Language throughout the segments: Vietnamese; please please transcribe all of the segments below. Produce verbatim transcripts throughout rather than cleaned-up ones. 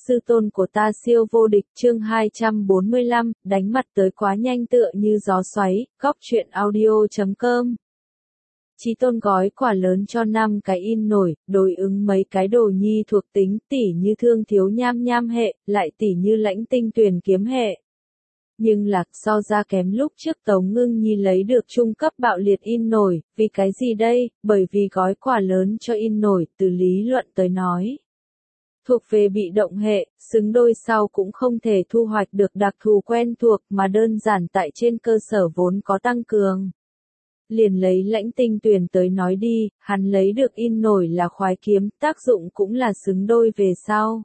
sư tôn của ta siêu vô địch chương hai trăm bốn mươi lăm, đánh mặt tới quá nhanh tựa như gió xoáy, góc truyện audio.com. Chí Tôn gói quà lớn cho năm cái in nổi, đối ứng mấy cái đồ nhi thuộc tính tỉ như thương thiếu nham nham hệ, lại tỉ như lãnh tinh tuyền kiếm hệ. Nhưng lạc so ra kém lúc trước Tống Ngưng Nhi lấy được trung cấp bạo liệt in nổi, vì cái gì đây, bởi vì gói quà lớn cho in nổi, từ lý luận tới nói. Thuộc về bị động hệ, xứng đôi sau cũng không thể thu hoạch được đặc thù quen thuộc mà đơn giản tại trên cơ sở vốn có tăng cường. Liền lấy lãnh tinh tuyền tới nói đi, hắn lấy được in nổi là khoái kiếm, tác dụng cũng là xứng đôi về sau.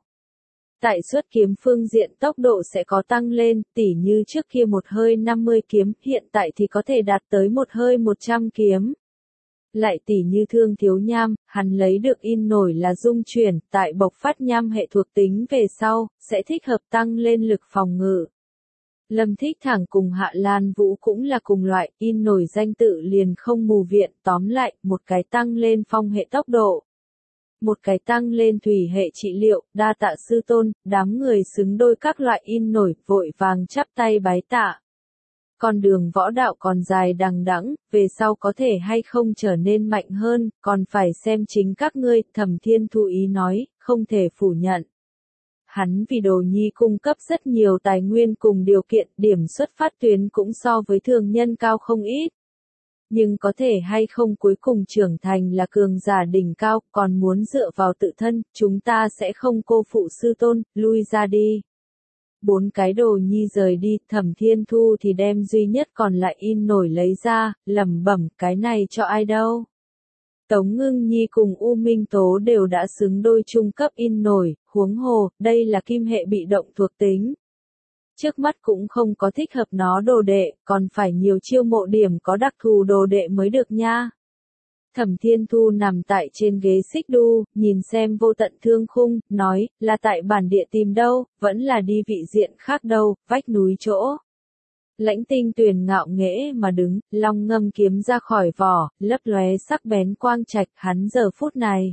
Tại xuất kiếm phương diện tốc độ sẽ có tăng lên, tỉ như trước kia một hơi năm mươi kiếm, hiện tại thì có thể đạt tới một hơi một trăm kiếm. Lại tỉ như thương thiếu nham, hắn lấy được in nổi là dung chuyển, tại bộc phát nham hệ thuộc tính về sau, sẽ thích hợp tăng lên lực phòng ngự. Lâm Thích Thẳng cùng Hạ Lan Vũ cũng là cùng loại, in nổi danh tự liền không mù viện, tóm lại, một cái tăng lên phong hệ tốc độ. Một cái tăng lên thủy hệ trị liệu, đa tạ sư tôn, đám người xứng đôi các loại in nổi, vội vàng chắp tay bái tạ. Con đường võ đạo còn dài đằng đẵng, về sau có thể hay không trở nên mạnh hơn, còn phải xem chính các ngươi, Thẩm Thiên Thu ý nói, không thể phủ nhận. Hắn vì đồ nhi cung cấp rất nhiều tài nguyên cùng điều kiện, điểm xuất phát tuyến cũng so với thường nhân cao không ít. Nhưng có thể hay không cuối cùng trưởng thành là cường giả đỉnh cao, còn muốn dựa vào tự thân, chúng ta sẽ không cô phụ sư tôn, lui ra đi. Bốn cái đồ nhi rời đi, Thẩm Thiên Thu thì đem duy nhất còn lại in nổi lấy ra, lẩm bẩm, cái này cho ai đâu. Tống Ngưng Nhi cùng U Minh Tố đều đã xứng đôi trung cấp in nổi, huống hồ, đây là kim hệ bị động thuộc tính. Trước mắt cũng không có thích hợp nó đồ đệ, còn phải nhiều chiêu mộ điểm có đặc thù đồ đệ mới được nha. Thẩm Thiên Thu nằm tại trên ghế xích đu, nhìn xem vô tận thương khung, nói, là tại bản địa tìm đâu, vẫn là đi vị diện khác đâu, vách núi chỗ. Lãnh tinh tuyền ngạo nghễ mà đứng, long ngâm kiếm ra khỏi vỏ, lấp lóe sắc bén quang trạch hắn giờ phút này.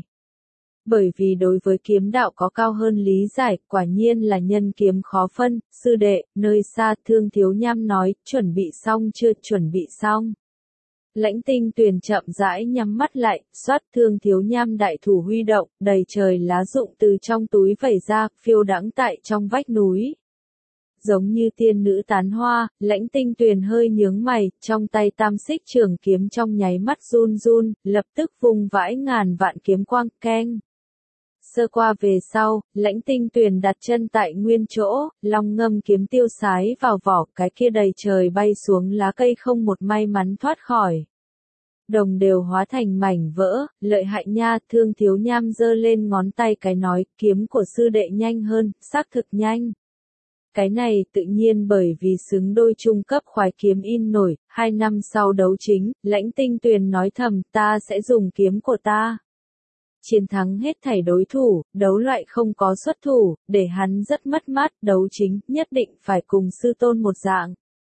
Bởi vì đối với kiếm đạo có cao hơn lý giải, quả nhiên là nhân kiếm khó phân, sư đệ, nơi xa thương thiếu nham nói, chuẩn bị xong chưa, chuẩn bị xong. Lãnh tinh tuyền chậm rãi nhắm mắt lại, xoát thương thiếu nham đại thủ huy động, đầy trời lá rụng từ trong túi vẩy ra, phiêu đãng tại trong vách núi. Giống như tiên nữ tán hoa, lãnh tinh tuyền hơi nhướng mày, trong tay tam xích trường kiếm trong nháy mắt run run, lập tức vùng vãi ngàn vạn kiếm quang, keng. Sơ qua về sau, lãnh tinh tuyền đặt chân tại nguyên chỗ, long ngâm kiếm tiêu sái vào vỏ, cái kia đầy trời bay xuống lá cây không một may mắn thoát khỏi. Đồng đều hóa thành mảnh vỡ, lợi hại nha, thương thiếu nham giơ lên ngón tay cái nói, kiếm của sư đệ nhanh hơn, xác thực nhanh. Cái này tự nhiên bởi vì xứng đôi trung cấp khoái kiếm in nổi, hai năm sau đấu chính, lãnh tinh tuyền nói thầm, ta sẽ dùng kiếm của ta. Chiến thắng hết thảy đối thủ, đấu loại không có xuất thủ, để hắn rất mất mát, đấu chính, nhất định phải cùng sư tôn một dạng.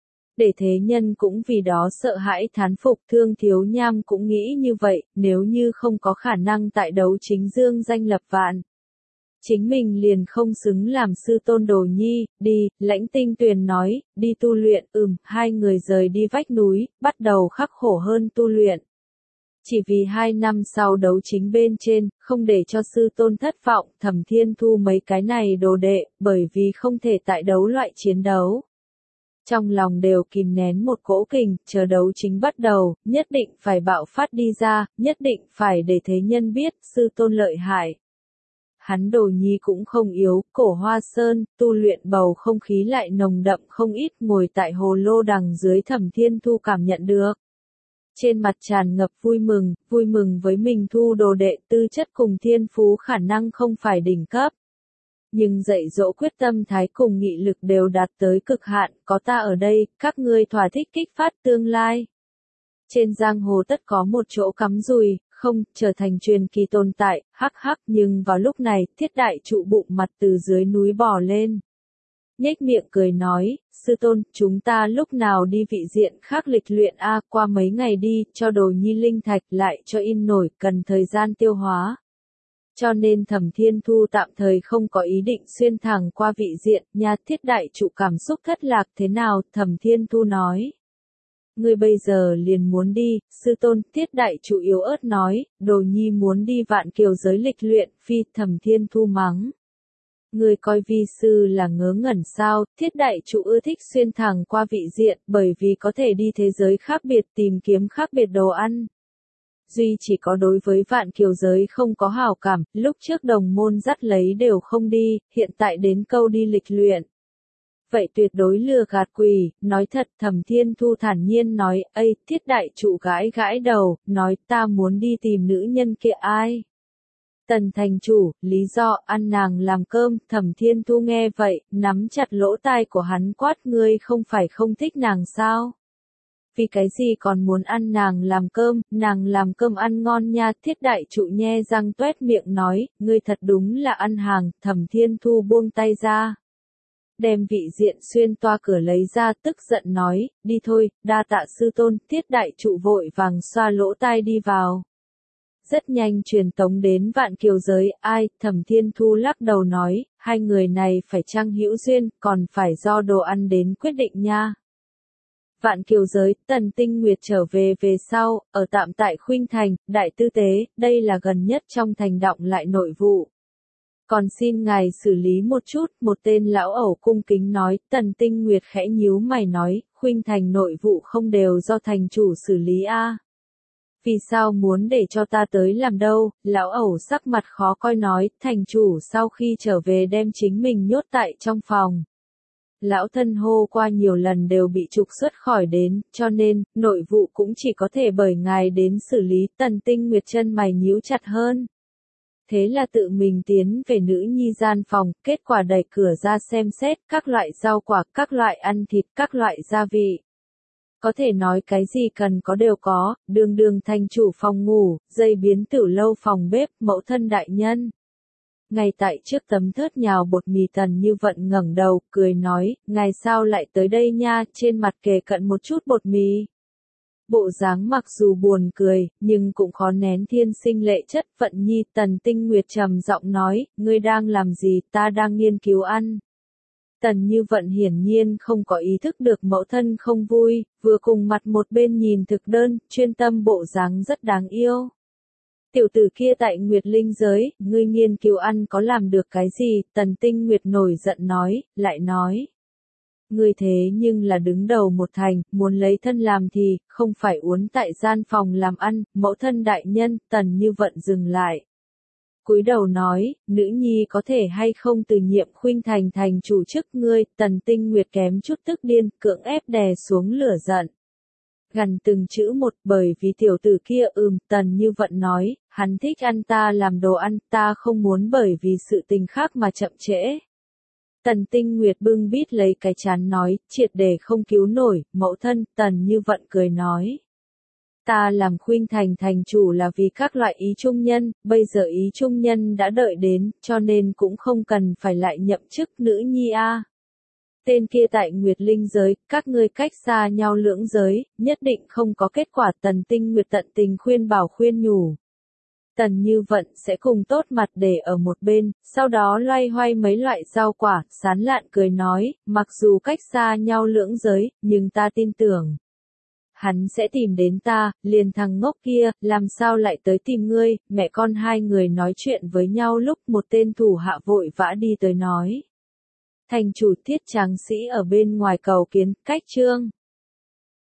Để thế nhân cũng vì đó sợ hãi thán phục, thương thiếu nham cũng nghĩ như vậy, nếu như không có khả năng tại đấu chính dương danh lập vạn. Chính mình liền không xứng làm sư tôn đồ nhi, đi, lãnh tinh tuyền nói, đi tu luyện, ừm, hai người rời đi vách núi, bắt đầu khắc khổ hơn tu luyện. Chỉ vì hai năm sau đấu chính bên trên, không để cho sư tôn thất vọng, Thẩm Thiên Thu mấy cái này đồ đệ, bởi vì không thể tại đấu loại chiến đấu. Trong lòng đều kìm nén một cỗ kình, chờ đấu chính bắt đầu, nhất định phải bạo phát đi ra, nhất định phải để thế nhân biết, sư tôn lợi hại. Hắn đồ nhi cũng không yếu, cổ hoa sơn, tu luyện bầu không khí lại nồng đậm không ít, ngồi tại hồ lô đằng dưới Thẩm Thiên Thu cảm nhận được. Trên mặt tràn ngập vui mừng, vui mừng với mình thu đồ đệ, tư chất cùng thiên phú khả năng không phải đỉnh cấp. Nhưng dạy dỗ quyết tâm thái cùng nghị lực đều đạt tới cực hạn, có ta ở đây, các ngươi thỏa thích kích phát tương lai. Trên giang hồ tất có một chỗ cắm dùi, không, trở thành truyền kỳ tồn tại, hắc hắc, nhưng vào lúc này, thiết đại trụ bụng mặt từ dưới núi bò lên. Nhếch miệng cười nói, sư tôn, chúng ta lúc nào đi vị diện khác lịch luyện a, qua mấy ngày đi, cho đồ nhi linh thạch lại cho in nổi, cần thời gian tiêu hóa. cho nên Thẩm Thiên Thu tạm thời không có ý định xuyên thẳng qua vị diện, nha. Thiết đại trụ cảm xúc thất lạc thế nào, Thẩm Thiên Thu nói. Ngươi bây giờ liền muốn đi, sư tôn, Thiết đại trụ yếu ớt nói, đồ nhi muốn đi Vạn Kiều giới lịch luyện, phi, Thẩm Thiên Thu mắng. Ngươi coi vi sư là ngớ ngẩn sao, Thiết đại trụ ưa thích xuyên thẳng qua vị diện, bởi vì có thể đi thế giới khác biệt tìm kiếm khác biệt đồ ăn. Duy chỉ có đối với Vạn Kiều giới không có hảo cảm, lúc trước đồng môn dắt lấy đều không đi, hiện tại đến câu đi lịch luyện. Vậy tuyệt đối lừa gạt quỷ, nói thật, Thẩm Thiên Thu thản nhiên nói, ây, Thiết đại trụ gãi gãi đầu, nói ta muốn đi tìm nữ nhân kia ai. Tần thành chủ, lý do, ăn nàng làm cơm, Thẩm Thiên Thu nghe vậy, nắm chặt lỗ tai của hắn quát, ngươi không phải không thích nàng sao? Vì cái gì còn muốn ăn nàng làm cơm, nàng làm cơm ăn ngon nha. Thiết đại trụ nhe răng tuét miệng nói, ngươi thật đúng là ăn hàng. Thẩm Thiên Thu buông tay ra, đem vị diện xuyên toa cửa lấy ra, tức giận nói, đi thôi, đa tạ sư tôn. Thiết đại trụ vội vàng xoa lỗ tai đi vào. Rất nhanh truyền tống đến Vạn Kiều giới, ai, Thẩm Thiên Thu lắc đầu nói, hai người này phải chăng hữu duyên, còn phải do đồ ăn đến quyết định nha. Vạn Kiều giới, Tần Tinh Nguyệt trở về về sau, ở tạm tại Khuynh Thành, Đại Tư Tế, đây là gần nhất trong thành động lại nội vụ. Còn xin ngài xử lý một chút, một tên lão ẩu cung kính nói, Tần Tinh Nguyệt khẽ nhíu mày nói, Khuynh Thành nội vụ không đều do thành chủ xử lý a? Vì sao muốn để cho ta tới làm đâu? Lão ẩu sắc mặt khó coi nói, thành chủ sau khi trở về đem chính mình nhốt tại trong phòng. Lão thân hô qua nhiều lần đều bị trục xuất khỏi đến, cho nên, nội vụ cũng chỉ có thể bởi ngài đến xử lý. Tần Tinh Nguyệt chân mày nhíu chặt hơn. Thế là tự mình tiến về nữ nhi gian phòng, kết quả đẩy cửa ra xem xét, các loại rau quả, các loại ăn thịt, các loại gia vị. Có thể nói cái gì cần có đều có, đường đường thành chủ phòng ngủ, dây biến tử lâu phòng bếp, mẫu thân đại nhân. Ngay tại trước tấm thớt nhào bột mì Tần Như Vận ngẩng đầu, cười nói, ngài sao lại tới đây nha, trên mặt kề cận một chút bột mì. Bộ dáng mặc dù buồn cười, nhưng cũng khó nén thiên sinh lệ chất. Vận Nhi, Tần Tinh Nguyệt trầm giọng nói, ngươi đang làm gì, ta đang nghiên cứu ăn. Tần Như Vận hiển nhiên không có ý thức được mẫu thân không vui, vừa cùng mặt một bên nhìn thực đơn, chuyên tâm bộ dáng rất đáng yêu. Tiểu tử kia tại Nguyệt Linh giới, ngươi nghiên cứu ăn có làm được cái gì? Tần Tinh Nguyệt nổi giận nói, lại nói. Ngươi thế nhưng là đứng đầu một thành, muốn lấy thân làm thì, không phải uốn tại gian phòng làm ăn, mẫu thân đại nhân. Tần Như Vận dừng lại. Cúi đầu nói, nữ nhi có thể hay không từ nhiệm Khuynh Thành thành chủ chức ngươi. Tần Tinh Nguyệt kém chút tức điên, cưỡng ép đè xuống lửa giận. Gần từng chữ một, bởi vì tiểu tử kia ừm, Tần Như Vận nói, hắn thích ăn ta làm đồ ăn, ta không muốn bởi vì sự tình khác mà chậm trễ. Tần Tinh Nguyệt bưng bít lấy cái chán nói, triệt để không cứu nổi, mẫu thân. Tần Như Vận cười nói. Ta làm Khuynh Thành thành chủ là vì các loại ý trung nhân, bây giờ ý trung nhân đã đợi đến, cho nên cũng không cần phải lại nhậm chức nữ nhi a. Tên kia tại Nguyệt Linh giới, các ngươi cách xa nhau lưỡng giới, nhất định không có kết quả. Tần Tinh Nguyệt tận tình khuyên bảo khuyên nhủ. Tần Như Vận sẽ cùng tốt mặt để ở một bên, sau đó loay hoay mấy loại rau quả, sán lạn cười nói, mặc dù cách xa nhau lưỡng giới, nhưng ta tin tưởng. Hắn sẽ tìm đến ta, liền thằng ngốc kia, làm sao lại tới tìm ngươi. Mẹ con hai người nói chuyện với nhau lúc một tên thủ hạ vội vã đi tới nói. Thành chủ Thiết tráng sĩ ở bên ngoài cầu kiến, cách trương.